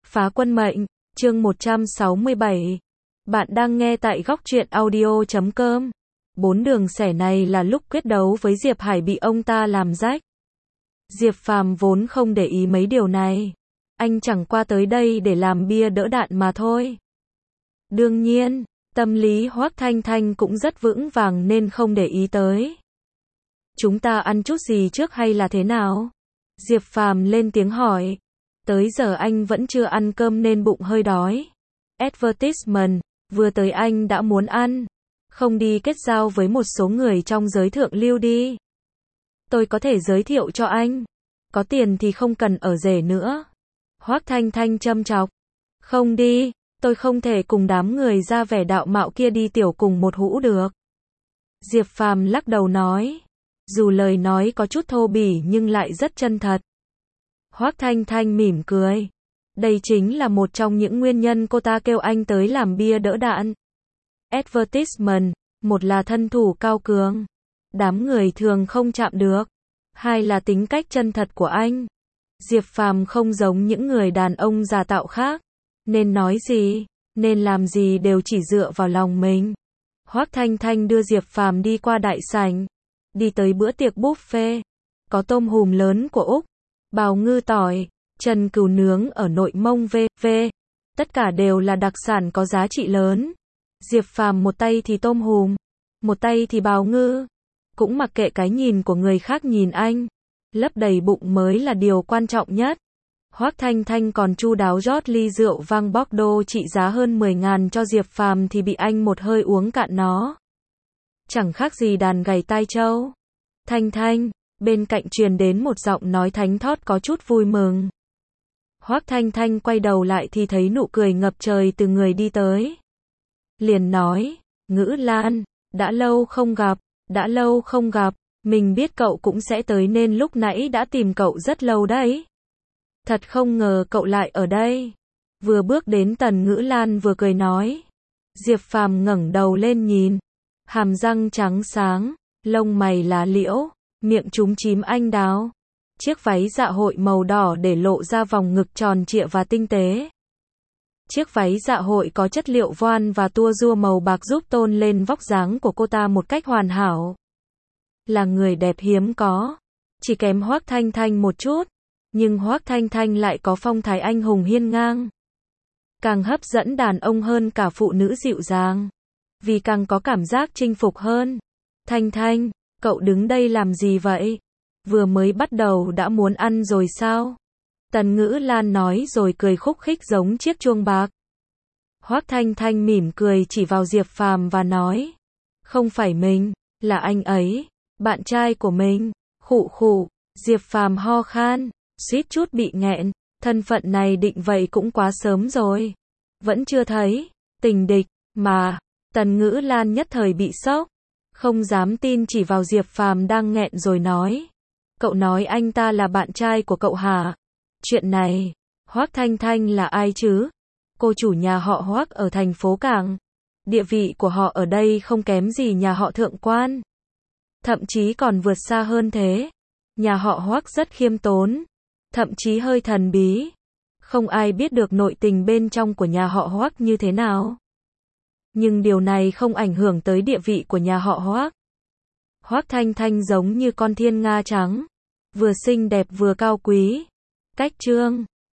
Phá quân mệnh, chương 167. Bạn đang nghe tại góc truyện audio.com. 4 đường xẻ này là lúc quyết đấu với Diệp Hải bị ông ta làm rách. Diệp Phàm vốn không để ý mấy điều này. Anh chẳng qua tới đây để làm bia đỡ đạn mà thôi. Đương nhiên, tâm lý Hoắc Thanh Thanh cũng rất vững vàng nên không để ý tới. Chúng ta ăn chút gì trước hay là thế nào? Diệp Phàm lên tiếng hỏi. Tới giờ anh vẫn chưa ăn cơm nên bụng hơi đói. Advertisement, vừa tới anh đã muốn ăn. Không đi kết giao với một số người trong giới thượng lưu đi. Tôi có thể giới thiệu cho anh. Có tiền thì không cần ở rể nữa. Hoắc Thanh Thanh châm chọc. Không đi, tôi không thể cùng đám người ra vẻ đạo mạo kia đi tiểu cùng một hũ được. Diệp Phàm lắc đầu nói. Dù lời nói có chút thô bỉ nhưng lại rất chân thật. Hoắc Thanh Thanh mỉm cười. Đây chính là một trong những nguyên nhân cô ta kêu anh tới làm bia đỡ đạn. Advertisement, một là thân thủ cao cường, đám người thường không chạm được. Hai là tính cách chân thật của anh. Diệp Phàm không giống những người đàn ông giả tạo khác, nên nói gì, nên làm gì đều chỉ dựa vào lòng mình. Hoắc Thanh Thanh đưa Diệp Phàm đi qua đại sảnh, đi tới bữa tiệc buffet, có tôm hùm lớn của Úc, bào ngư tỏi, trần cừu nướng ở Nội Mông v.v. Tất cả đều là đặc sản có giá trị lớn. Diệp Phàm một tay thì tôm hùm, một tay thì bào ngư, cũng mặc kệ cái nhìn của người khác nhìn anh, lấp đầy bụng mới là điều quan trọng nhất. Hoắc Thanh Thanh còn chu đáo rót ly rượu vang Bordeaux trị giá hơn 10.000 cho Diệp Phàm thì bị anh một hơi uống cạn nó. Chẳng khác gì đàn gảy tai trâu. Thanh Thanh, bên cạnh truyền đến một giọng nói thánh thót có chút vui mừng. Hoắc Thanh Thanh quay đầu lại thì thấy nụ cười ngập trời từ người đi tới. Liền nói, Ngữ Lan, đã lâu không gặp, mình biết cậu cũng sẽ tới nên lúc nãy đã tìm cậu rất lâu đấy. Thật không ngờ cậu lại ở đây. Vừa bước đến Tần Ngữ Lan vừa cười nói. Diệp Phàm ngẩng đầu lên nhìn, hàm răng trắng sáng, lông mày lá liễu, miệng chúm chím anh đào. Chiếc váy dạ hội màu đỏ để lộ ra vòng ngực tròn trịa và tinh tế. Chiếc váy dạ hội có chất liệu voan và tua rua màu bạc giúp tôn lên vóc dáng của cô ta một cách hoàn hảo. Là người đẹp hiếm có, chỉ kém Hoắc Thanh Thanh một chút, nhưng Hoắc Thanh Thanh lại có phong thái anh hùng hiên ngang. Càng hấp dẫn đàn ông hơn cả phụ nữ dịu dàng, vì càng có cảm giác chinh phục hơn. Thanh Thanh, cậu đứng đây làm gì vậy? Vừa mới bắt đầu đã muốn ăn rồi sao? Tần Ngữ Lan nói rồi cười khúc khích giống chiếc chuông bạc. Hoắc Thanh Thanh mỉm cười chỉ vào Diệp Phàm và nói. Không phải mình, là anh ấy, bạn trai của mình. Khụ khụ, Diệp Phàm ho khan, suýt chút bị nghẹn. Thân phận này định vậy cũng quá sớm rồi. Vẫn chưa thấy, tình địch, mà. Tần Ngữ Lan nhất thời bị sốc. Không dám tin chỉ vào Diệp Phàm đang nghẹn rồi nói. Cậu nói anh ta là bạn trai của cậu hả? Chuyện này, Hoắc Thanh Thanh là ai chứ? Cô chủ nhà họ Hoắc ở thành phố Cảng. Địa vị của họ ở đây không kém gì nhà họ Thượng Quan. Thậm chí còn vượt xa hơn thế. Nhà họ Hoắc rất khiêm tốn, thậm chí hơi thần bí. Không ai biết được nội tình bên trong của nhà họ Hoắc như thế nào. Nhưng điều này không ảnh hưởng tới địa vị của nhà họ Hoắc. Hoắc Thanh Thanh giống như con thiên nga trắng, vừa xinh đẹp vừa cao quý. Cách trương